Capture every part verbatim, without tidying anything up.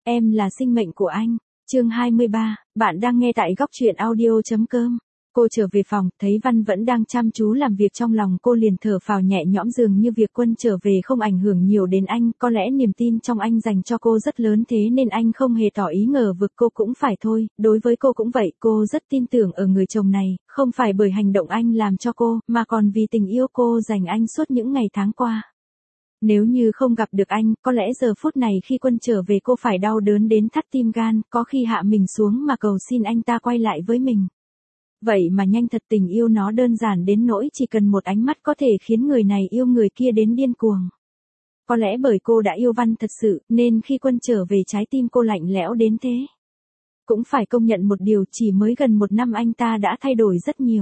Em là sinh mệnh của anh. Chương hai mươi ba, bạn đang nghe tại góc truyện audio.com. Cô trở về phòng, thấy Văn vẫn đang chăm chú làm việc, trong lòng cô liền thở phào nhẹ nhõm, dường như việc Quân trở về không ảnh hưởng nhiều đến anh, có lẽ niềm tin trong anh dành cho cô rất lớn, thế nên anh không hề tỏ ý ngờ vực cô cũng phải thôi, đối với cô cũng vậy, cô rất tin tưởng ở người chồng này, không phải bởi hành động anh làm cho cô, mà còn vì tình yêu cô dành anh suốt những ngày tháng qua. Nếu như không gặp được anh, có lẽ giờ phút này khi Quân trở về cô phải đau đớn đến thắt tim gan, có khi hạ mình xuống mà cầu xin anh ta quay lại với mình. Vậy mà nhanh thật, tình yêu nó đơn giản đến nỗi chỉ cần một ánh mắt có thể khiến người này yêu người kia đến điên cuồng. Có lẽ bởi cô đã yêu Văn thật sự, nên khi Quân trở về trái tim cô lạnh lẽo đến thế. Cũng phải công nhận một điều, chỉ mới gần một năm anh ta đã thay đổi rất nhiều.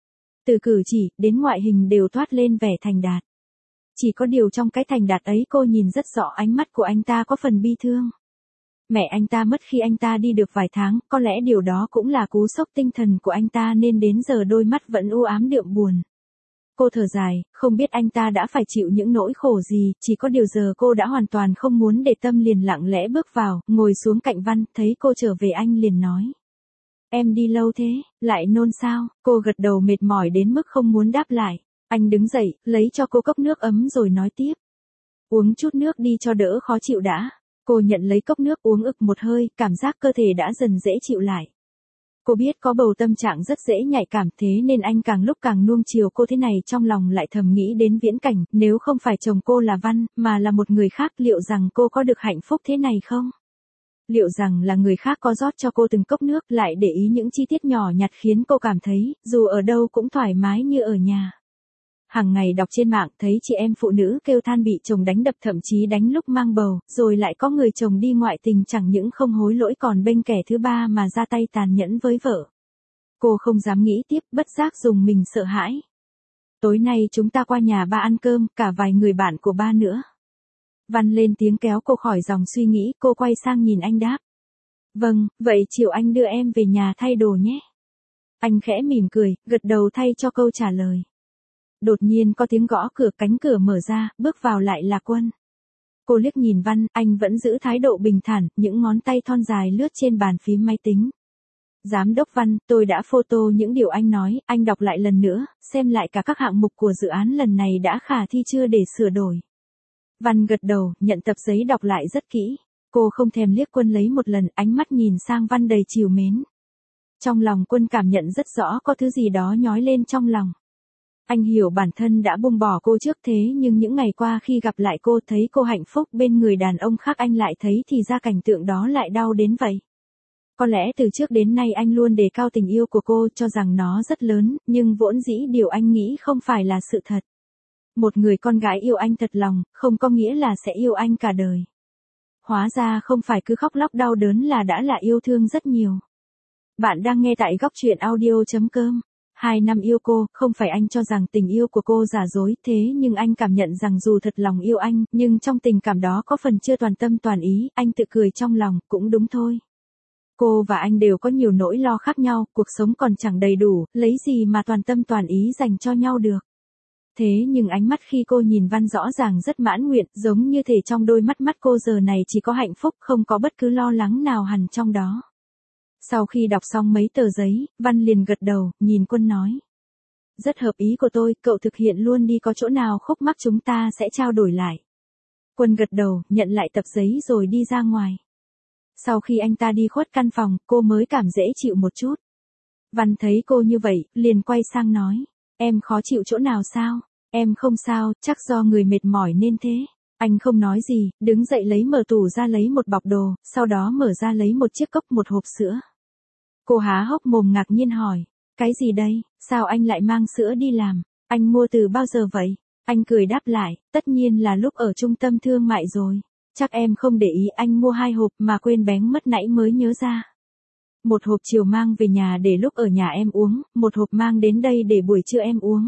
Từ cử chỉ, đến ngoại hình đều toát lên vẻ thành đạt. Chỉ có điều trong cái thành đạt ấy cô nhìn rất rõ ánh mắt của anh ta có phần bi thương. Mẹ anh ta mất khi anh ta đi được vài tháng, có lẽ điều đó cũng là cú sốc tinh thần của anh ta nên đến giờ đôi mắt vẫn u ám đượm buồn. Cô thở dài, không biết anh ta đã phải chịu những nỗi khổ gì, chỉ có điều giờ cô đã hoàn toàn không muốn để tâm, liền lặng lẽ bước vào, ngồi xuống cạnh Văn, thấy cô trở về anh liền nói. Em đi lâu thế, lại nôn sao? Cô gật đầu mệt mỏi đến mức không muốn đáp lại. Anh đứng dậy, lấy cho cô cốc nước ấm rồi nói tiếp. Uống chút nước đi cho đỡ khó chịu đã. Cô nhận lấy cốc nước uống ực một hơi, cảm giác cơ thể đã dần dễ chịu lại. Cô biết có bầu tâm trạng rất dễ nhạy cảm, thế nên anh càng lúc càng nuông chiều cô thế này, trong lòng lại thầm nghĩ đến viễn cảnh, nếu không phải chồng cô là Văn, mà là một người khác, liệu rằng cô có được hạnh phúc thế này không? Liệu rằng là người khác có rót cho cô từng cốc nước, lại để ý những chi tiết nhỏ nhặt khiến cô cảm thấy, dù ở đâu cũng thoải mái như ở nhà. Hàng ngày đọc trên mạng thấy chị em phụ nữ kêu than bị chồng đánh đập, thậm chí đánh lúc mang bầu, rồi lại có người chồng đi ngoại tình chẳng những không hối lỗi còn bênh kẻ thứ ba mà ra tay tàn nhẫn với vợ. Cô không dám nghĩ tiếp, bất giác dùng mình sợ hãi. Tối nay chúng ta qua nhà ba ăn cơm, cả vài người bạn của ba nữa. Văn lên tiếng kéo cô khỏi dòng suy nghĩ, cô quay sang nhìn anh đáp. Vâng, vậy chiều anh đưa em về nhà thay đồ nhé. Anh khẽ mỉm cười, gật đầu thay cho câu trả lời. Đột nhiên có tiếng gõ cửa, cánh cửa mở ra, bước vào lại là Quân. Cô liếc nhìn Văn, anh vẫn giữ thái độ bình thản, những ngón tay thon dài lướt trên bàn phím máy tính. Giám đốc Văn, tôi đã photo những điều anh nói, anh đọc lại lần nữa, xem lại cả các hạng mục của dự án lần này đã khả thi chưa để sửa đổi. Văn gật đầu, nhận tập giấy đọc lại rất kỹ. Cô không thèm liếc Quân lấy một lần, ánh mắt nhìn sang Văn đầy trìu mến. Trong lòng Quân cảm nhận rất rõ có thứ gì đó nhói lên trong lòng. Anh hiểu bản thân đã buông bỏ cô trước, thế nhưng những ngày qua khi gặp lại cô, thấy cô hạnh phúc bên người đàn ông khác, anh lại thấy thì ra cảnh tượng đó lại đau đến vậy. Có lẽ từ trước đến nay anh luôn đề cao tình yêu của cô, cho rằng nó rất lớn, nhưng vốn dĩ điều anh nghĩ không phải là sự thật. Một người con gái yêu anh thật lòng, không có nghĩa là sẽ yêu anh cả đời. Hóa ra không phải cứ khóc lóc đau đớn là đã là yêu thương rất nhiều. Bạn đang nghe tại góc truyện audio.com. Hai năm yêu cô, không phải anh cho rằng tình yêu của cô giả dối, thế nhưng anh cảm nhận rằng dù thật lòng yêu anh, nhưng trong tình cảm đó có phần chưa toàn tâm toàn ý, anh tự cười trong lòng, cũng đúng thôi. Cô và anh đều có nhiều nỗi lo khác nhau, cuộc sống còn chẳng đầy đủ, lấy gì mà toàn tâm toàn ý dành cho nhau được. Thế nhưng ánh mắt khi cô nhìn Văn rõ ràng rất mãn nguyện, giống như thể trong đôi mắt mắt cô giờ này chỉ có hạnh phúc, không có bất cứ lo lắng nào hằn trong đó. Sau khi đọc xong mấy tờ giấy, Văn liền gật đầu, nhìn Quân nói. Rất hợp ý của tôi, cậu thực hiện luôn đi, có chỗ nào khúc mắc chúng ta sẽ trao đổi lại. Quân gật đầu, nhận lại tập giấy rồi đi ra ngoài. Sau khi anh ta đi khuất căn phòng, cô mới cảm dễ chịu một chút. Văn thấy cô như vậy, liền quay sang nói. Em khó chịu chỗ nào sao? Em không sao, chắc do người mệt mỏi nên thế. Anh không nói gì, đứng dậy lấy mở tủ ra lấy một bọc đồ, sau đó mở ra lấy một chiếc cốc, một hộp sữa. Cô há hốc mồm ngạc nhiên hỏi, cái gì đây, sao anh lại mang sữa đi làm, anh mua từ bao giờ vậy? Anh cười đáp lại, tất nhiên là lúc ở trung tâm thương mại rồi, chắc em không để ý, anh mua hai hộp mà quên bén mất nãy mới nhớ ra. Một hộp chiều mang về nhà để lúc ở nhà em uống, một hộp mang đến đây để buổi trưa em uống.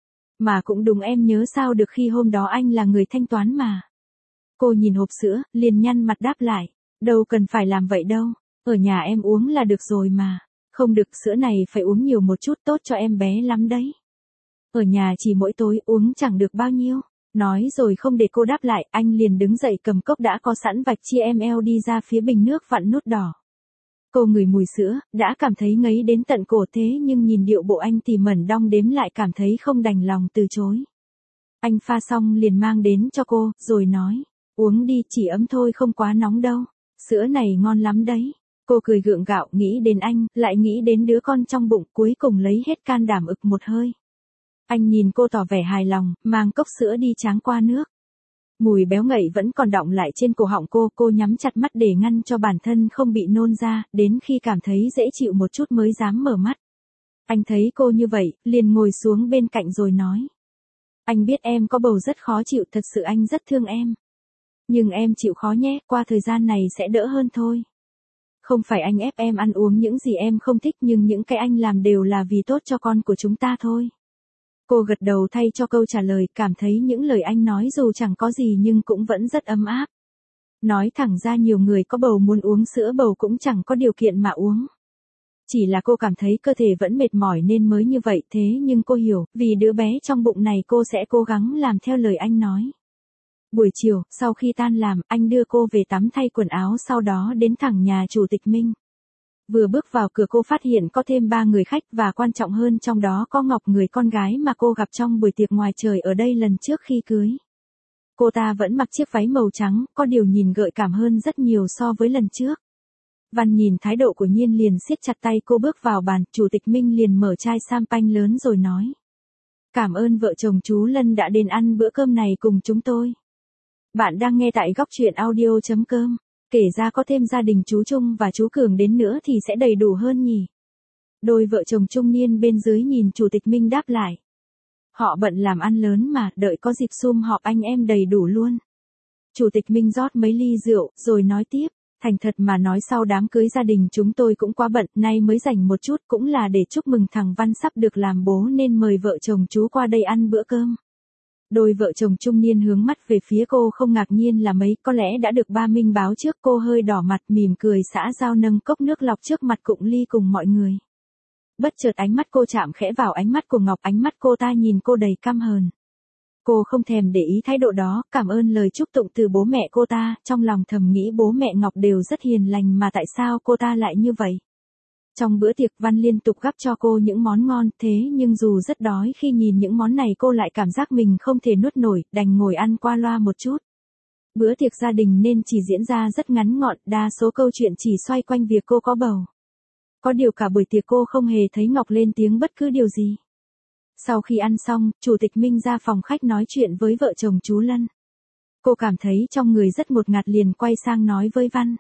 Mà cũng đúng, em nhớ sao được khi hôm đó anh là người thanh toán mà. Cô nhìn hộp sữa, liền nhăn mặt đáp lại, đâu cần phải làm vậy đâu. Ở nhà em uống là được rồi mà. Không được, sữa này phải uống nhiều một chút, tốt cho em bé lắm đấy. Ở nhà chỉ mỗi tối uống chẳng được bao nhiêu. Nói rồi không để cô đáp lại, anh liền đứng dậy cầm cốc đã có sẵn vạch chia em lờ đi ra phía bình nước vặn nút đỏ. Cô ngửi mùi sữa, đã cảm thấy ngấy đến tận cổ thế nhưng nhìn điệu bộ anh tỉ mẩn đong đếm lại cảm thấy không đành lòng từ chối. Anh pha xong liền mang đến cho cô, rồi nói, uống đi, chỉ ấm thôi không quá nóng đâu, sữa này ngon lắm đấy. Cô cười gượng gạo, nghĩ đến anh, lại nghĩ đến đứa con trong bụng, cuối cùng lấy hết can đảm ực một hơi. Anh nhìn cô tỏ vẻ hài lòng, mang cốc sữa đi tráng qua nước. Mùi béo ngậy vẫn còn đọng lại trên cổ họng cô, cô nhắm chặt mắt để ngăn cho bản thân không bị nôn ra, đến khi cảm thấy dễ chịu một chút mới dám mở mắt. Anh thấy cô như vậy, liền ngồi xuống bên cạnh rồi nói. Anh biết em có bầu rất khó chịu, thật sự anh rất thương em. Nhưng em chịu khó nhé, qua thời gian này sẽ đỡ hơn thôi. Không phải anh ép em ăn uống những gì em không thích, nhưng những cái anh làm đều là vì tốt cho con của chúng ta thôi. Cô gật đầu thay cho câu trả lời, cảm thấy những lời anh nói dù chẳng có gì nhưng cũng vẫn rất ấm áp. Nói thẳng ra nhiều người có bầu muốn uống sữa bầu cũng chẳng có điều kiện mà uống. Chỉ là cô cảm thấy cơ thể vẫn mệt mỏi nên mới như vậy, thế nhưng cô hiểu, vì đứa bé trong bụng này cô sẽ cố gắng làm theo lời anh nói. Buổi chiều, sau khi tan làm, anh đưa cô về tắm thay quần áo sau đó đến thẳng nhà Chủ tịch Minh. Vừa bước vào cửa cô phát hiện có thêm ba người khách và quan trọng hơn trong đó có Ngọc, người con gái mà cô gặp trong buổi tiệc ngoài trời ở đây lần trước khi cưới. Cô ta vẫn mặc chiếc váy màu trắng, có điều nhìn gợi cảm hơn rất nhiều so với lần trước. Văn nhìn thái độ của Nhiên liền siết chặt tay cô bước vào bàn, Chủ tịch Minh liền mở chai champagne lớn rồi nói. Cảm ơn vợ chồng chú Lân đã đến ăn bữa cơm này cùng chúng tôi. Bạn đang nghe tại góc truyện audio chấm com. Kể ra có thêm gia đình chú Trung và chú Cường đến nữa thì sẽ đầy đủ hơn nhỉ. Đôi vợ chồng trung niên bên dưới nhìn Chủ tịch Minh đáp lại. Họ bận làm ăn lớn mà, đợi có dịp sum họp anh em đầy đủ luôn. Chủ tịch Minh rót mấy ly rượu, rồi nói tiếp. Thành thật mà nói, sau đám cưới gia đình chúng tôi cũng quá bận, nay mới rảnh một chút, cũng là để chúc mừng thằng Văn sắp được làm bố nên mời vợ chồng chú qua đây ăn bữa cơm. Đôi vợ chồng trung niên hướng mắt về phía cô không ngạc nhiên là mấy, có lẽ đã được ba Minh báo trước. Cô hơi đỏ mặt mỉm cười xã giao nâng cốc nước lọc trước mặt cụng ly cùng mọi người. Bất chợt ánh mắt cô chạm khẽ vào ánh mắt của Ngọc, ánh mắt cô ta nhìn cô đầy căm hờn. Cô không thèm để ý thái độ đó, cảm ơn lời chúc tụng từ bố mẹ cô ta, trong lòng thầm nghĩ bố mẹ Ngọc đều rất hiền lành mà tại sao cô ta lại như vậy. Trong bữa tiệc Văn liên tục gắp cho cô những món ngon, thế nhưng dù rất đói khi nhìn những món này cô lại cảm giác mình không thể nuốt nổi, đành ngồi ăn qua loa một chút. Bữa tiệc gia đình nên chỉ diễn ra rất ngắn gọn, đa số câu chuyện chỉ xoay quanh việc cô có bầu. Có điều cả buổi tiệc cô không hề thấy Ngọc lên tiếng bất cứ điều gì. Sau khi ăn xong, Chủ tịch Minh ra phòng khách nói chuyện với vợ chồng chú Lân. Cô cảm thấy trong người rất ngột ngạt liền quay sang nói với Văn.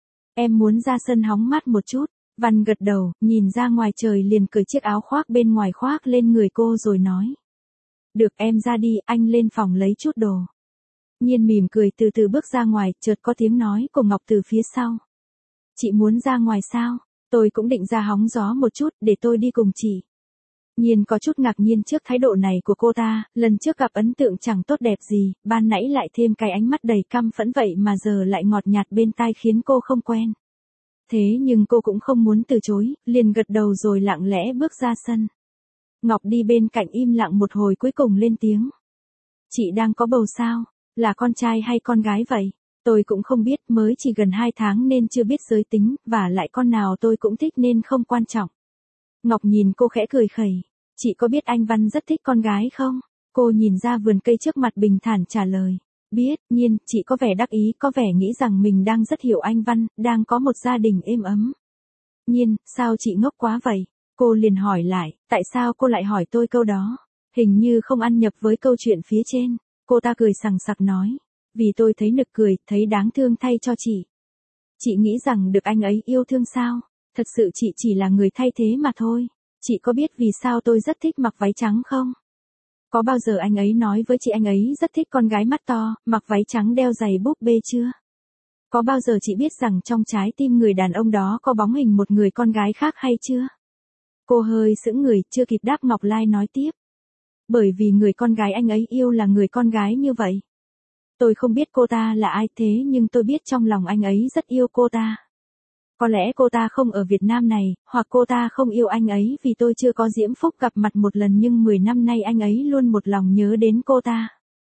Em muốn ra sân hóng mát một chút. Văn gật đầu, nhìn ra ngoài trời liền cởi chiếc áo khoác bên ngoài khoác lên người cô rồi nói. Được, em ra đi, anh lên phòng lấy chút đồ. Nhiên mỉm cười từ từ bước ra ngoài, chợt có tiếng nói của Ngọc từ phía sau. Chị muốn ra ngoài sao? Tôi cũng định ra hóng gió một chút, để tôi đi cùng chị. Nhiên có chút ngạc nhiên trước thái độ này của cô ta, lần trước gặp ấn tượng chẳng tốt đẹp gì, ban nãy lại thêm cái ánh mắt đầy căm phẫn vậy mà giờ lại ngọt nhạt bên tai khiến cô không quen. Thế nhưng cô cũng không muốn từ chối, liền gật đầu rồi lặng lẽ bước ra sân. Ngọc đi bên cạnh im lặng một hồi cuối cùng lên tiếng. Chị đang có bầu sao? Là con trai hay con gái vậy? Tôi cũng không biết, mới chỉ gần hai tháng nên chưa biết giới tính, và lại con nào tôi cũng thích nên không quan trọng. Ngọc nhìn cô khẽ cười khẩy. Chị có biết anh Văn rất thích con gái không? Cô nhìn ra vườn cây trước mặt bình thản trả lời. Biết. Nhiên, chị có vẻ đắc ý, có vẻ nghĩ rằng mình đang rất hiểu anh Văn, đang có một gia đình êm ấm. Nhiên, sao chị ngốc quá vậy? Cô liền hỏi lại, tại sao cô lại hỏi tôi câu đó? Hình như không ăn nhập với câu chuyện phía trên. Cô ta cười sằng sặc nói. Vì tôi thấy nực cười, thấy đáng thương thay cho chị. Chị nghĩ rằng được anh ấy yêu thương sao? Thật sự chị chỉ là người thay thế mà thôi. Chị có biết vì sao tôi rất thích mặc váy trắng không? Có bao giờ anh ấy nói với chị anh ấy rất thích con gái mắt to, mặc váy trắng đeo giày búp bê chưa? Có bao giờ chị biết rằng trong trái tim người đàn ông đó có bóng hình một người con gái khác hay chưa? Cô hơi sững người, chưa kịp đáp Ngọc Lai nói tiếp. Bởi vì người con gái anh ấy yêu là người con gái như vậy. Tôi không biết cô ta là ai thế nhưng tôi biết trong lòng anh ấy rất yêu cô ta. Có lẽ cô ta không ở Việt Nam này, hoặc cô ta không yêu anh ấy vì tôi chưa có diễm phúc gặp mặt một lần nhưng mười năm nay anh ấy luôn một lòng nhớ đến cô ta.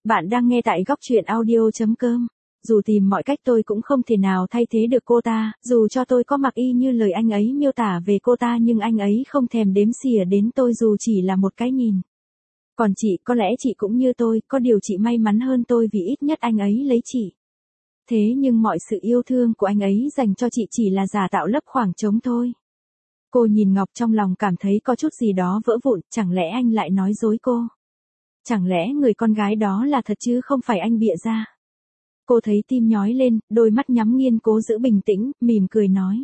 Bạn đang nghe tại góc truyện audio.com. Dù tìm mọi cách tôi cũng không thể nào thay thế được cô ta, dù cho tôi có mặc y như lời anh ấy miêu tả về cô ta nhưng anh ấy không thèm đếm xỉa đến tôi dù chỉ là một cái nhìn. Còn chị, có lẽ chị cũng như tôi, có điều chị may mắn hơn tôi vì ít nhất anh ấy lấy chị. Thế nhưng mọi sự yêu thương của anh ấy dành cho chị chỉ là giả tạo lấp khoảng trống thôi. Cô nhìn Ngọc trong lòng cảm thấy có chút gì đó vỡ vụn, chẳng lẽ anh lại nói dối cô? Chẳng lẽ người con gái đó là thật chứ không phải anh bịa ra? Cô thấy tim nhói lên, đôi mắt nhắm nghiền cố giữ bình tĩnh, mỉm cười nói.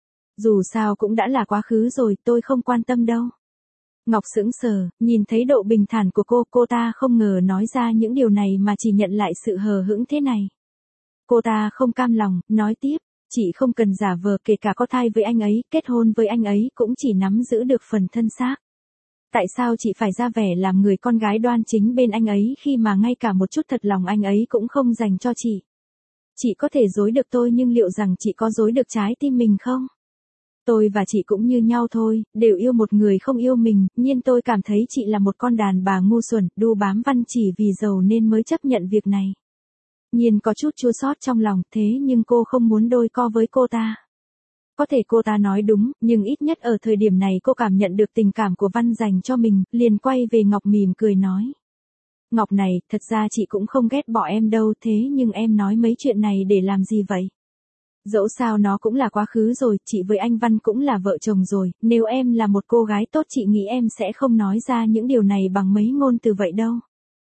Dù sao cũng đã là quá khứ rồi, tôi không quan tâm đâu. Ngọc sững sờ, nhìn thấy độ bình thản của cô, cô ta không ngờ nói ra những điều này mà chỉ nhận lại sự hờ hững thế này. Cô ta không cam lòng, nói tiếp, chị không cần giả vờ, kể cả có thai với anh ấy, kết hôn với anh ấy cũng chỉ nắm giữ được phần thân xác. Tại sao chị phải ra vẻ làm người con gái đoan chính bên anh ấy khi mà ngay cả một chút thật lòng anh ấy cũng không dành cho chị? Chị có thể dối được tôi nhưng liệu rằng chị có dối được trái tim mình không? Tôi và chị cũng như nhau thôi, đều yêu một người không yêu mình, nhưng tôi cảm thấy chị là một con đàn bà ngu xuẩn, đu bám Văn chỉ vì giàu nên mới chấp nhận việc này. Nhiên có chút chua xót trong lòng, thế nhưng cô không muốn đôi co với cô ta. Có thể cô ta nói đúng, nhưng ít nhất ở thời điểm này cô cảm nhận được tình cảm của Văn dành cho mình, liền quay về Ngọc mỉm cười nói. Ngọc này, thật ra chị cũng không ghét bỏ em đâu, thế nhưng em nói mấy chuyện này để làm gì vậy? Dẫu sao nó cũng là quá khứ rồi, chị với anh Văn cũng là vợ chồng rồi, nếu em là một cô gái tốt chị nghĩ em sẽ không nói ra những điều này bằng mấy ngôn từ vậy đâu.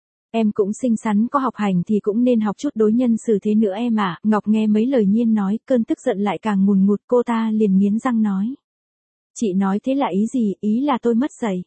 Em cũng xinh xắn có học hành thì cũng nên học chút đối nhân xử thế nữa em ạ. Ngọc nghe mấy lời Nhiên nói, cơn tức giận lại càng ngùn ngụt, cô ta liền nghiến răng nói. Chị nói thế là ý gì, ý là tôi mất dạy.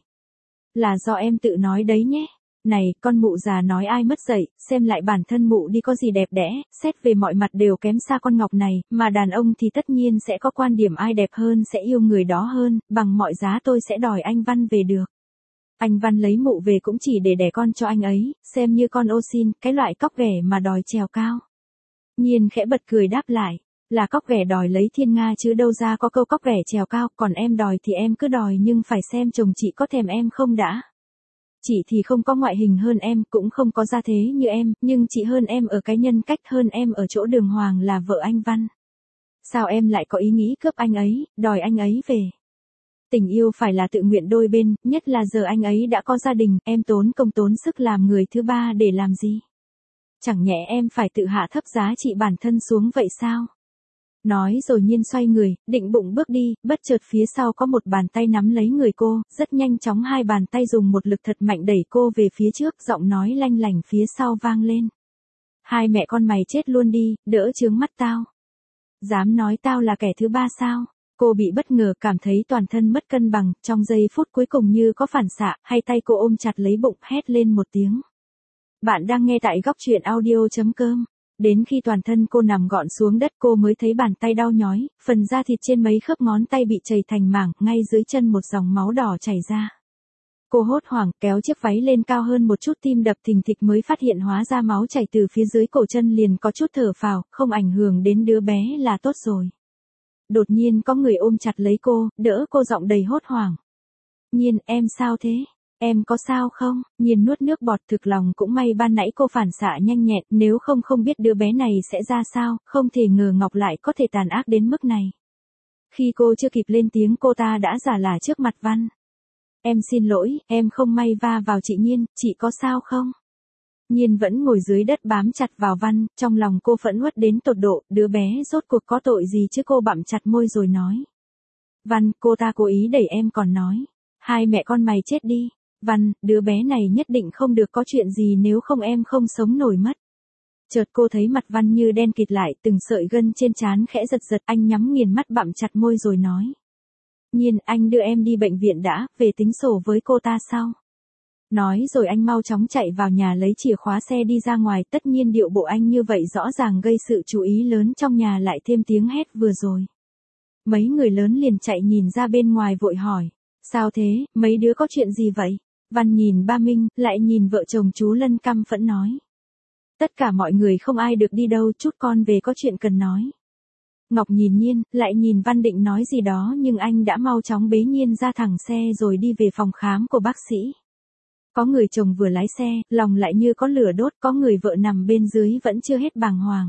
Là do em tự nói đấy nhé. Này, con mụ già nói ai mất dạy, xem lại bản thân mụ đi có gì đẹp đẽ, xét về mọi mặt đều kém xa con Ngọc này, mà đàn ông thì tất nhiên sẽ có quan điểm ai đẹp hơn sẽ yêu người đó hơn, bằng mọi giá tôi sẽ đòi anh Văn về được. Anh Văn lấy mụ về cũng chỉ để đẻ con cho anh ấy, xem như con ô xin, cái loại cóc ghẻ mà đòi trèo cao. Nhiên khẽ bật cười đáp lại, là cóc ghẻ đòi lấy thiên nga chứ đâu ra có câu cóc ghẻ trèo cao, còn em đòi thì em cứ đòi nhưng phải xem chồng chị có thèm em không đã. Chị thì không có ngoại hình hơn em, cũng không có gia thế như em, nhưng chị hơn em ở cái nhân cách, hơn em ở chỗ đường hoàng là vợ anh Văn. Sao em lại có ý nghĩ cướp anh ấy, đòi anh ấy về? Tình yêu phải là tự nguyện đôi bên, nhất là giờ anh ấy đã có gia đình, em tốn công tốn sức làm người thứ ba để làm gì? Chẳng nhẽ em phải tự hạ thấp giá trị bản thân xuống vậy sao? Nói rồi Nhiên xoay người, định bụng bước đi, bất chợt phía sau có một bàn tay nắm lấy người cô, rất nhanh chóng hai bàn tay dùng một lực thật mạnh đẩy cô về phía trước, giọng nói lanh lảnh phía sau vang lên. Hai mẹ con mày chết luôn đi, đỡ chướng mắt tao. Dám nói tao là kẻ thứ ba sao? Cô bị bất ngờ cảm thấy toàn thân mất cân bằng, trong giây phút cuối cùng như có phản xạ, hai tay cô ôm chặt lấy bụng, hét lên một tiếng. Bạn đang nghe tại góc truyện audio.com. Đến khi toàn thân cô nằm gọn xuống đất cô mới thấy bàn tay đau nhói, phần da thịt trên mấy khớp ngón tay bị chảy thành mảng, ngay dưới chân một dòng máu đỏ chảy ra. Cô hốt hoảng kéo chiếc váy lên cao hơn một chút, tim đập thình thịch mới phát hiện hóa ra máu chảy từ phía dưới cổ chân, liền có chút thở phào, không ảnh hưởng đến đứa bé là tốt rồi. Đột nhiên có người ôm chặt lấy cô, đỡ cô giọng đầy hốt hoảng. Nhiên, em sao thế? Em có sao không? Nhiên nuốt nước bọt, thực lòng cũng may ban nãy cô phản xạ nhanh nhẹn, nếu không không biết đứa bé này sẽ ra sao, không thể ngờ Ngọc lại có thể tàn ác đến mức này. Khi cô chưa kịp lên tiếng cô ta đã giả lả trước mặt Văn. Em xin lỗi, em không may va vào chị Nhiên, chị có sao không? Nhiên vẫn ngồi dưới đất bám chặt vào Văn, trong lòng cô phẫn uất đến tột độ, đứa bé rốt cuộc có tội gì chứ, cô bặm chặt môi rồi nói. Văn, cô ta cố ý đẩy em còn nói. Hai mẹ con mày chết đi. Văn, đứa bé này nhất định không được có chuyện gì nếu không em không sống nổi mất. Chợt cô thấy mặt Văn như đen kịt lại, từng sợi gân trên trán khẽ giật giật, anh nhắm nghiền mắt bặm chặt môi rồi nói. Nhiên, anh đưa em đi bệnh viện đã, về tính sổ với cô ta sau. Nói rồi anh mau chóng chạy vào nhà lấy chìa khóa xe đi ra ngoài, tất nhiên điệu bộ anh như vậy rõ ràng gây sự chú ý lớn trong nhà, lại thêm tiếng hét vừa rồi. Mấy người lớn liền chạy nhìn ra bên ngoài vội hỏi. Sao thế, mấy đứa có chuyện gì vậy? Văn nhìn ba Minh, lại nhìn vợ chồng chú Lân căm phẫn nói. Tất cả mọi người không ai được đi đâu, chút con về có chuyện cần nói. Ngọc nhìn Nhiên, lại nhìn Văn định nói gì đó nhưng anh đã mau chóng bế Nhiên ra thẳng xe rồi đi về phòng khám của bác sĩ. Có người chồng vừa lái xe, lòng lại như có lửa đốt, có người vợ nằm bên dưới vẫn chưa hết bàng hoàng.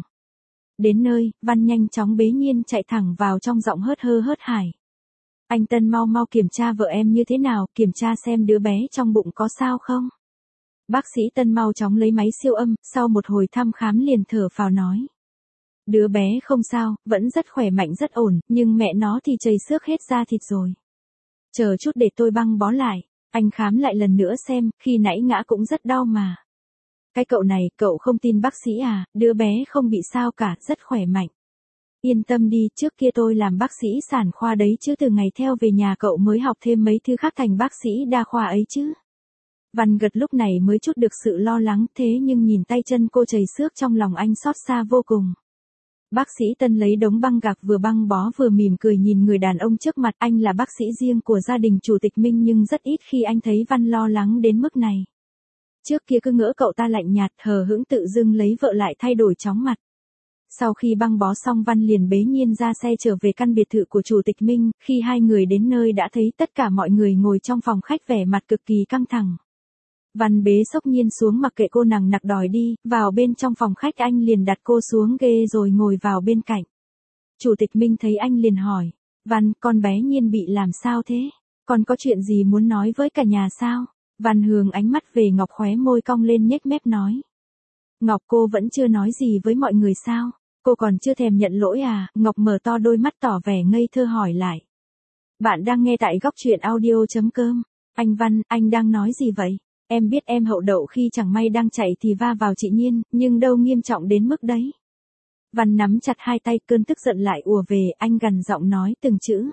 Đến nơi, Văn nhanh chóng bế Nhiên chạy thẳng vào trong, giọng hớt hơ hớt hải. Anh Tân mau mau kiểm tra vợ em như thế nào, kiểm tra xem đứa bé trong bụng có sao không. Bác sĩ Tân mau chóng lấy máy siêu âm, sau một hồi thăm khám liền thở phào nói. Đứa bé không sao, vẫn rất khỏe mạnh rất ổn, nhưng mẹ nó thì chảy xước hết da thịt rồi. Chờ chút để tôi băng bó lại, anh khám lại lần nữa xem, khi nãy ngã cũng rất đau mà. Cái cậu này, cậu không tin bác sĩ à, đứa bé không bị sao cả, rất khỏe mạnh. Yên tâm đi, trước kia tôi làm bác sĩ sản khoa đấy chứ, từ ngày theo về nhà cậu mới học thêm mấy thứ khác thành bác sĩ đa khoa ấy chứ. Văn gật lúc này mới chút được sự lo lắng, thế nhưng nhìn tay chân cô chảy xước trong lòng anh xót xa vô cùng. Bác sĩ Tân lấy đống băng gạc vừa băng bó vừa mỉm cười nhìn người đàn ông trước mặt, anh là bác sĩ riêng của gia đình chủ tịch Minh nhưng rất ít khi anh thấy Văn lo lắng đến mức này. Trước kia cứ ngỡ cậu ta lạnh nhạt hờ hững, tự dưng lấy vợ lại thay đổi chóng mặt. Sau khi băng bó xong Văn liền bế Nhiên ra xe trở về căn biệt thự của chủ tịch Minh, khi hai người đến nơi đã thấy tất cả mọi người ngồi trong phòng khách vẻ mặt cực kỳ căng thẳng. Văn bế xốc Nhiên xuống mặc kệ cô nằng nặc đòi đi, vào bên trong phòng khách anh liền đặt cô xuống ghê rồi ngồi vào bên cạnh. Chủ tịch Minh thấy anh liền hỏi, Văn, con bé Nhiên bị làm sao thế? Con có chuyện gì muốn nói với cả nhà sao? Văn hướng ánh mắt về Ngọc, khóe môi cong lên nhếch mép nói. Ngọc, cô vẫn chưa nói gì với mọi người sao? Cô còn chưa thèm nhận lỗi à? Ngọc mở to đôi mắt tỏ vẻ ngây thơ hỏi lại. Bạn đang nghe tại góc truyện audio.com. Anh Văn, anh đang nói gì vậy? Em biết em hậu đậu khi chẳng may đang chạy thì va vào chị Nhiên, nhưng đâu nghiêm trọng đến mức đấy. Văn nắm chặt hai tay, cơn tức giận lại ùa về, anh gằn giọng nói từng chữ.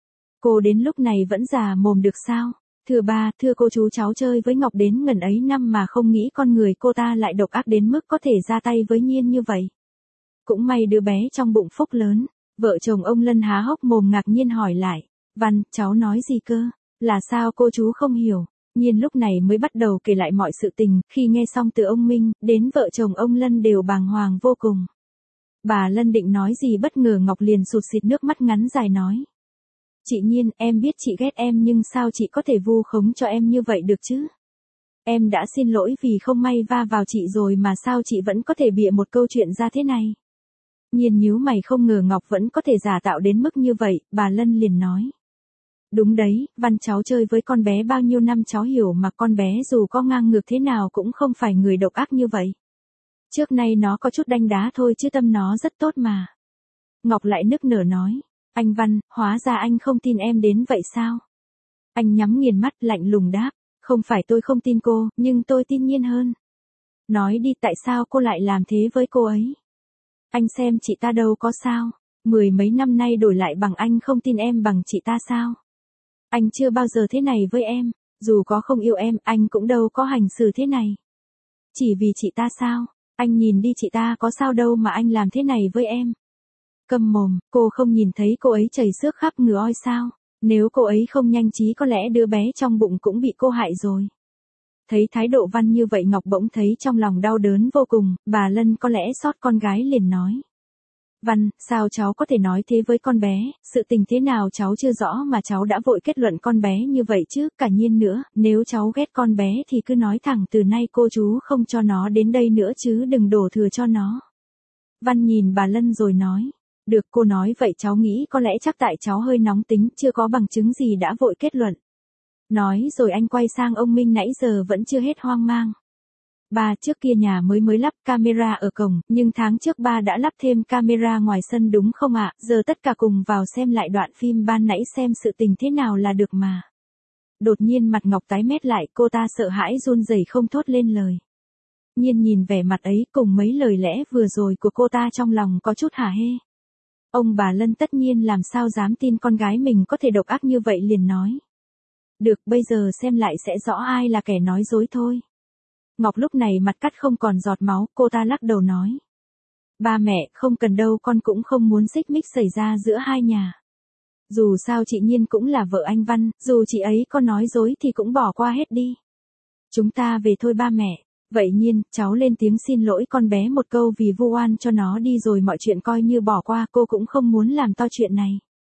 Cô đến lúc này vẫn già mồm được sao? Thưa ba, thưa cô, chú cháu chơi với Ngọc đến ngần ấy năm mà không nghĩ con người cô ta lại độc ác đến mức có thể ra tay với Nhiên như vậy. Cũng may đứa bé trong bụng phúc lớn. Vợ chồng ông Lân há hốc mồm ngạc nhiên hỏi lại. Văn, cháu nói gì cơ? Là sao cô chú không hiểu? Nhiên lúc này mới bắt đầu kể lại mọi sự tình, khi nghe xong từ ông Minh, đến vợ chồng ông Lân đều bàng hoàng vô cùng. Bà Lân định nói gì bất ngờ Ngọc liền sụt sịt nước mắt ngắn dài nói. Chị Nhiên, em biết chị ghét em nhưng sao chị có thể vu khống cho em như vậy được chứ? Em đã xin lỗi vì không may va vào chị rồi mà sao chị vẫn có thể bịa một câu chuyện ra thế này? Nhiên nhíu mày không ngờ Ngọc vẫn có thể giả tạo đến mức như vậy, bà Lân liền nói. Đúng đấy, Văn cháu chơi với con bé bao nhiêu năm cháu hiểu mà, con bé dù có ngang ngược thế nào cũng không phải người độc ác như vậy. Trước nay nó có chút đanh đá thôi chứ tâm nó rất tốt mà. Ngọc lại nức nở nói. Anh Văn, hóa ra anh không tin em đến vậy sao? Anh nhắm nghiền mắt lạnh lùng đáp. Không phải tôi không tin cô, nhưng tôi tin Nhiên hơn. Nói đi, tại sao cô lại làm thế với cô ấy? Anh xem chị ta đâu có sao. Mười mấy năm nay đổi lại bằng anh không tin em bằng chị ta sao? Anh chưa bao giờ thế này với em. Dù có không yêu em, anh cũng đâu có hành xử thế này. Chỉ vì chị ta sao? Anh nhìn đi, chị ta có sao đâu mà anh làm thế này với em. Câm mồm, cô không nhìn thấy cô ấy chảy xước khắp người oi sao? Nếu cô ấy không nhanh trí có lẽ đứa bé trong bụng cũng bị cô hại rồi. Thấy thái độ Văn như vậy Ngọc bỗng thấy trong lòng đau đớn vô cùng, bà Lân có lẽ xót con gái liền nói. Văn, sao cháu có thể nói thế với con bé, sự tình thế nào cháu chưa rõ mà cháu đã vội kết luận con bé như vậy chứ, cả Nhiên nữa, nếu cháu ghét con bé thì cứ nói thẳng từ nay cô chú không cho nó đến đây nữa chứ đừng đổ thừa cho nó. Văn nhìn bà Lân rồi nói. Được, cô nói vậy cháu nghĩ có lẽ chắc tại cháu hơi nóng tính, chưa có bằng chứng gì đã vội kết luận. Nói rồi anh quay sang ông Minh nãy giờ vẫn chưa hết hoang mang. Ba, trước kia nhà mới mới lắp camera ở cổng, nhưng tháng trước ba đã lắp thêm camera ngoài sân đúng không ạ? Giờ tất cả cùng vào xem lại đoạn phim ban nãy xem sự tình thế nào là được mà. Đột nhiên mặt Ngọc tái mét lại, cô ta sợ hãi run rẩy không thốt lên lời. Nhiên nhìn vẻ mặt ấy cùng mấy lời lẽ vừa rồi của cô ta trong lòng có chút hả hê. Ông bà Lân tất nhiên làm sao dám tin con gái mình có thể độc ác như vậy liền nói. Được, bây giờ xem lại sẽ rõ ai là kẻ nói dối thôi. Ngọc lúc này mặt cắt không còn giọt máu, cô ta lắc đầu nói. Ba mẹ, không cần đâu, con cũng không muốn xích mích xảy ra giữa hai nhà. Dù sao chị Nhiên cũng là vợ anh Văn, dù chị ấy có nói dối thì cũng bỏ qua hết đi. Chúng ta về thôi ba mẹ. Vậy Nhiên, cháu lên tiếng xin lỗi con bé một câu vì vu oan cho nó đi rồi mọi chuyện coi như bỏ qua, cô cũng không muốn làm to chuyện này.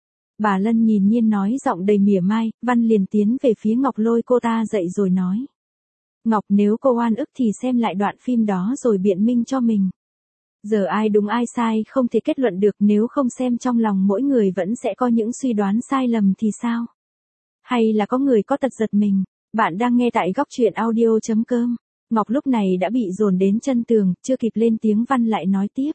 Bà Lân nhìn Nhiên nói giọng đầy mỉa mai, Văn liền tiến về phía Ngọc lôi cô ta dậy rồi nói. Ngọc nếu cô oan ức thì xem lại đoạn phim đó rồi biện minh cho mình. Giờ ai đúng ai sai không thể kết luận được, nếu không xem trong lòng mỗi người vẫn sẽ có những suy đoán sai lầm thì sao? Hay là có người có tật giật mình? Bạn đang nghe tại góc truyện audio chấm com. Ngọc lúc này đã bị dồn đến chân tường, chưa kịp lên tiếng Văn lại nói tiếp.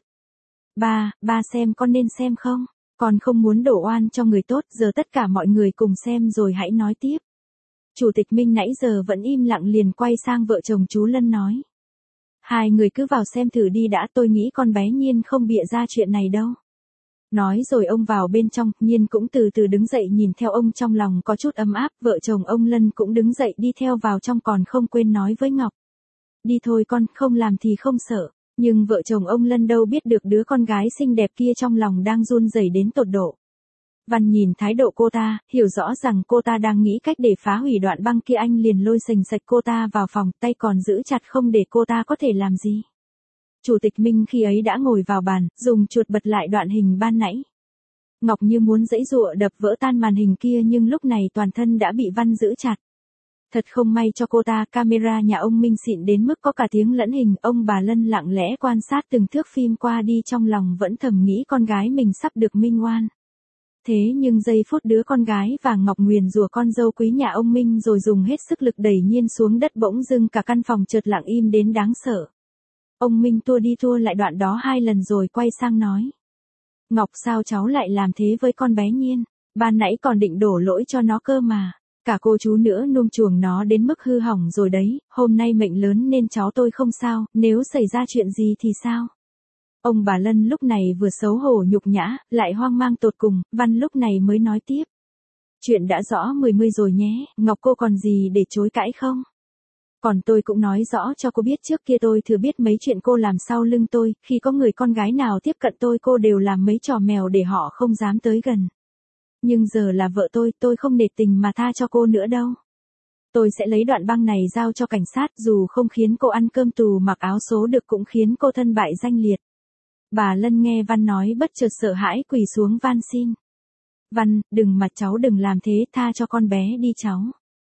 Ba, ba xem con nên xem không? Con không muốn đổ oan cho người tốt, giờ tất cả mọi người cùng xem rồi hãy nói tiếp. Chủ tịch Minh nãy giờ vẫn im lặng liền quay sang vợ chồng chú Lân nói. Hai người cứ vào xem thử đi đã, tôi nghĩ con bé Nhiên không bịa ra chuyện này đâu. Nói rồi ông vào bên trong, Nhiên cũng từ từ đứng dậy nhìn theo ông trong lòng có chút ấm áp, vợ chồng ông Lân cũng đứng dậy đi theo vào trong còn không quên nói với Ngọc. Đi thôi con, không làm thì không sợ, nhưng vợ chồng ông Lân đâu biết được đứa con gái xinh đẹp kia trong lòng đang run rẩy đến tột độ. Văn nhìn thái độ cô ta, hiểu rõ rằng cô ta đang nghĩ cách để phá hủy đoạn băng kia, anh liền lôi sành sạch cô ta vào phòng, tay còn giữ chặt không để cô ta có thể làm gì. Chủ tịch Minh khi ấy đã ngồi vào bàn, dùng chuột bật lại đoạn hình ban nãy. Ngọc như muốn giãy giụa đập vỡ tan màn hình kia nhưng lúc này toàn thân đã bị Văn giữ chặt. Thật không may cho cô ta, camera nhà ông Minh xịn đến mức có cả tiếng lẫn hình, ông bà Lân lặng lẽ quan sát từng thước phim qua đi trong lòng vẫn thầm nghĩ con gái mình sắp được minh oan. Thế nhưng giây phút đứa con gái vàng ngọc nguyền rủa con dâu quý nhà ông Minh rồi dùng hết sức lực đẩy Nhiên xuống đất, bỗng dưng cả căn phòng chợt lặng im đến đáng sợ. Ông Minh tua đi tua lại đoạn đó hai lần rồi quay sang nói. Ngọc sao cháu lại làm thế với con bé Nhiên, ban nãy còn định đổ lỗi cho nó cơ mà. Cả cô chú nữa nuông chuồng nó đến mức hư hỏng rồi đấy, hôm nay mệnh lớn nên cháu tôi không sao, nếu xảy ra chuyện gì thì sao? Ông bà Lân lúc này vừa xấu hổ nhục nhã, lại hoang mang tột cùng, Văn lúc này mới nói tiếp. Chuyện đã rõ mười mươi rồi nhé, Ngọc cô còn gì để chối cãi không? Còn tôi cũng nói rõ cho cô biết, trước kia tôi thừa biết mấy chuyện cô làm sau lưng tôi, khi có người con gái nào tiếp cận tôi cô đều làm mấy trò mèo để họ không dám tới gần. Nhưng giờ là vợ tôi, tôi không nể tình mà tha cho cô nữa đâu. Tôi sẽ lấy đoạn băng này giao cho cảnh sát, dù không khiến cô ăn cơm tù mặc áo số được cũng khiến cô thân bại danh liệt. Bà Lân nghe Văn nói bất chợt sợ hãi quỳ xuống van xin. Văn, đừng mà cháu đừng làm thế, tha cho con bé đi cháu.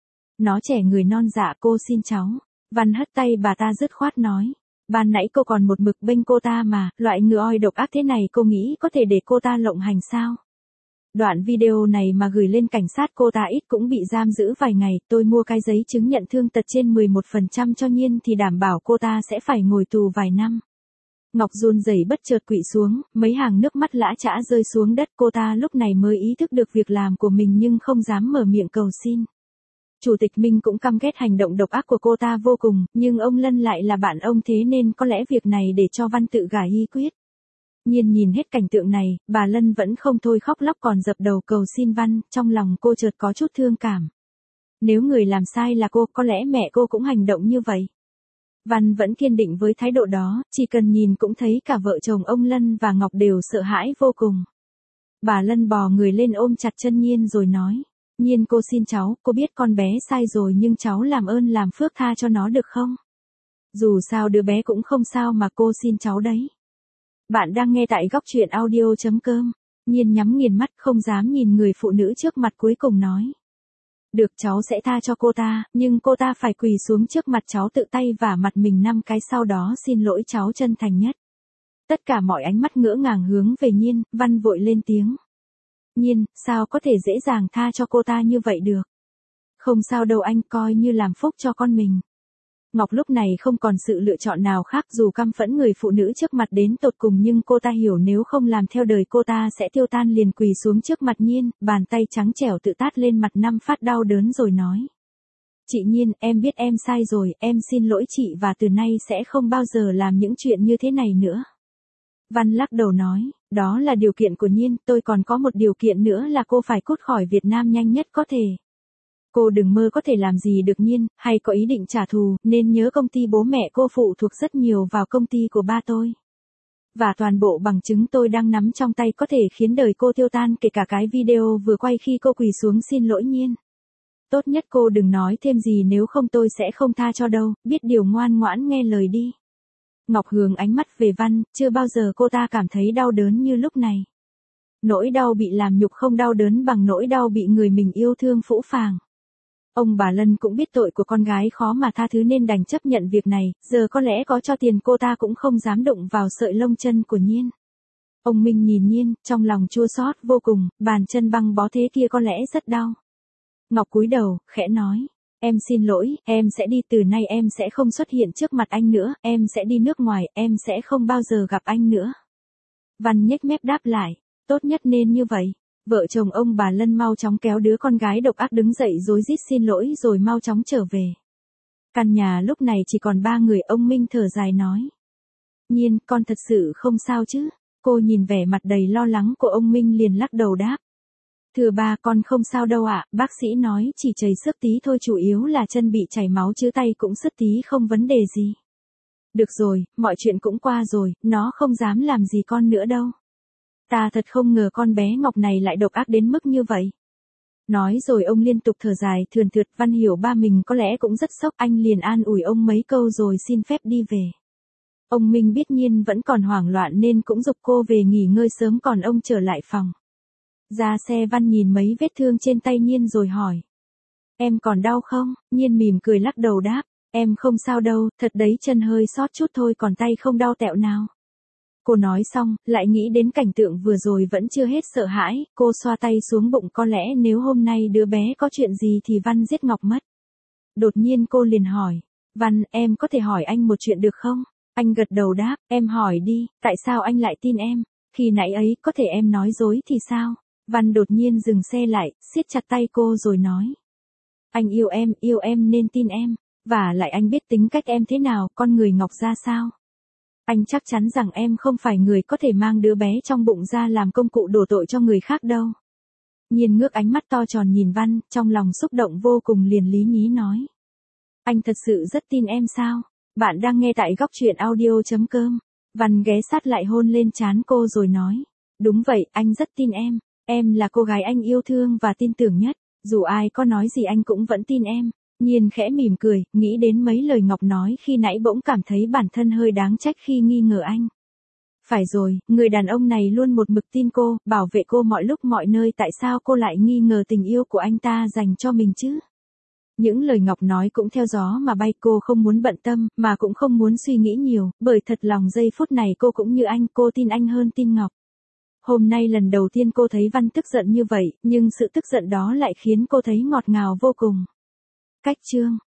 Nó trẻ người non dạ, cô xin cháu. Văn hất tay bà ta dứt khoát nói. Ban nãy cô còn một mực bênh cô ta mà, loại ngựa oi độc ác thế này cô nghĩ có thể để cô ta lộng hành sao? Đoạn video này mà gửi lên cảnh sát cô ta ít cũng bị giam giữ vài ngày, tôi mua cái giấy chứng nhận thương tật trên mười một phần trăm cho Nhiên thì đảm bảo cô ta sẽ phải ngồi tù vài năm. Ngọc run rẩy bất chợt quỵ xuống, mấy hàng nước mắt lã chã rơi xuống đất, cô ta lúc này mới ý thức được việc làm của mình nhưng không dám mở miệng cầu xin. Chủ tịch Minh cũng căm ghét hành động độc ác của cô ta vô cùng, nhưng ông Lân lại là bạn ông thế nên có lẽ việc này để cho Văn tự gả y quyết. Nhiên nhìn hết cảnh tượng này, bà Lân vẫn không thôi khóc lóc còn dập đầu cầu xin Văn, trong lòng cô chợt có chút thương cảm. Nếu người làm sai là cô, có lẽ mẹ cô cũng hành động như vậy. Văn vẫn kiên định với thái độ đó, chỉ cần nhìn cũng thấy cả vợ chồng ông Lân và Ngọc đều sợ hãi vô cùng. Bà Lân bò người lên ôm chặt chân Nhiên rồi nói. Nhiên cô xin cháu, cô biết con bé sai rồi nhưng cháu làm ơn làm phước tha cho nó được không? Dù sao đứa bé cũng không sao mà cô xin cháu đấy. Bạn đang nghe tại góc truyện audio chấm com. Nhiên nhắm nghiền mắt không dám nhìn người phụ nữ trước mặt cuối cùng nói. Được, cháu sẽ tha cho cô ta, nhưng cô ta phải quỳ xuống trước mặt cháu tự tay vả mặt mình năm cái sau đó xin lỗi cháu chân thành nhất. Tất cả mọi ánh mắt ngỡ ngàng hướng về Nhiên, Văn vội lên tiếng. Nhiên, sao có thể dễ dàng tha cho cô ta như vậy được? Không sao đâu anh, coi như làm phúc cho con mình. Ngọc lúc này không còn sự lựa chọn nào khác, dù căm phẫn người phụ nữ trước mặt đến tột cùng nhưng cô ta hiểu nếu không làm theo đời cô ta sẽ tiêu tan, liền quỳ xuống trước mặt Nhiên, bàn tay trắng trẻo tự tát lên mặt năm phát đau đớn rồi nói. Chị Nhiên, em biết em sai rồi, em xin lỗi chị và từ nay sẽ không bao giờ làm những chuyện như thế này nữa. Văn lắc đầu nói, đó là điều kiện của Nhiên, tôi còn có một điều kiện nữa là cô phải cút khỏi Việt Nam nhanh nhất có thể. Cô đừng mơ có thể làm gì được Nhiên, hay có ý định trả thù, nên nhớ công ty bố mẹ cô phụ thuộc rất nhiều vào công ty của ba tôi. Và toàn bộ bằng chứng tôi đang nắm trong tay có thể khiến đời cô tiêu tan, kể cả cái video vừa quay khi cô quỳ xuống xin lỗi Nhiên. Tốt nhất cô đừng nói thêm gì nếu không tôi sẽ không tha cho đâu, biết điều ngoan ngoãn nghe lời đi. Ngọc hướng ánh mắt về Văn, chưa bao giờ cô ta cảm thấy đau đớn như lúc này. Nỗi đau bị làm nhục không đau đớn bằng nỗi đau bị người mình yêu thương phũ phàng. Ông bà Lân cũng biết tội của con gái khó mà tha thứ nên đành chấp nhận việc này, giờ có lẽ có cho tiền cô ta cũng không dám đụng vào sợi lông chân của Nhiên. Ông Minh nhìn Nhiên, trong lòng chua xót vô cùng, bàn chân băng bó thế kia có lẽ rất đau. Ngọc cúi đầu, khẽ nói, em xin lỗi, em sẽ đi, từ nay em sẽ không xuất hiện trước mặt anh nữa, em sẽ đi nước ngoài, em sẽ không bao giờ gặp anh nữa. Văn nhếch mép đáp lại, tốt nhất nên như vậy. Vợ chồng ông bà Lân mau chóng kéo đứa con gái độc ác đứng dậy rối rít xin lỗi rồi mau chóng trở về. Căn nhà lúc này chỉ còn ba người, ông Minh thở dài nói. Nhiên, con thật sự không sao chứ? Cô nhìn vẻ mặt đầy lo lắng của ông Minh liền lắc đầu đáp. Thưa ba, con không sao đâu ạ, bác sĩ nói chỉ chảy xước tí thôi, chủ yếu là chân bị chảy máu chứ tay cũng sứt tí, không vấn đề gì. Được rồi, mọi chuyện cũng qua rồi, nó không dám làm gì con nữa đâu. Ta thật không ngờ con bé Ngọc này lại độc ác đến mức như vậy. Nói rồi ông liên tục thở dài thườn thượt. Văn hiểu ba mình có lẽ cũng rất sốc, anh liền an ủi ông mấy câu rồi xin phép đi về. Ông Minh biết Nhiên vẫn còn hoảng loạn nên cũng giục cô về nghỉ ngơi sớm, còn ông trở lại phòng. Ra xe, Văn nhìn mấy vết thương trên tay Nhiên rồi hỏi. Em còn đau không? Nhiên mỉm cười lắc đầu đáp. Em không sao đâu, thật đấy, chân hơi xót chút thôi, còn tay không đau tẹo nào. Cô nói xong, lại nghĩ đến cảnh tượng vừa rồi vẫn chưa hết sợ hãi, cô xoa tay xuống bụng, có lẽ nếu hôm nay đứa bé có chuyện gì thì Văn giết Ngọc mất. Đột nhiên cô liền hỏi, Văn, em có thể hỏi anh một chuyện được không? Anh gật đầu đáp, em hỏi đi, tại sao anh lại tin em? Khi nãy ấy, có thể em nói dối thì sao? Văn đột nhiên dừng xe lại, siết chặt tay cô rồi nói. Anh yêu em, yêu em nên tin em, và lại anh biết tính cách em thế nào, con người Ngọc ra sao. Anh chắc chắn rằng em không phải người có thể mang đứa bé trong bụng ra làm công cụ đổ tội cho người khác đâu. Nhiên ngước ánh mắt to tròn nhìn Văn, trong lòng xúc động vô cùng liền lý nhí nói. Anh thật sự rất tin em sao? Bạn đang nghe tại góc truyện audio chấm com. Văn ghé sát lại hôn lên trán cô rồi nói. Đúng vậy, anh rất tin em. Em là cô gái anh yêu thương và tin tưởng nhất. Dù ai có nói gì anh cũng vẫn tin em. Nhiên khẽ mỉm cười, nghĩ đến mấy lời Ngọc nói khi nãy bỗng cảm thấy bản thân hơi đáng trách khi nghi ngờ anh. Phải rồi, người đàn ông này luôn một mực tin cô, bảo vệ cô mọi lúc mọi nơi, tại sao cô lại nghi ngờ tình yêu của anh ta dành cho mình chứ? Những lời Ngọc nói cũng theo gió mà bay, cô không muốn bận tâm, mà cũng không muốn suy nghĩ nhiều, bởi thật lòng giây phút này cô cũng như anh, cô tin anh hơn tin Ngọc. Hôm nay lần đầu tiên cô thấy Văn tức giận như vậy, nhưng sự tức giận đó lại khiến cô thấy ngọt ngào vô cùng. Cách chương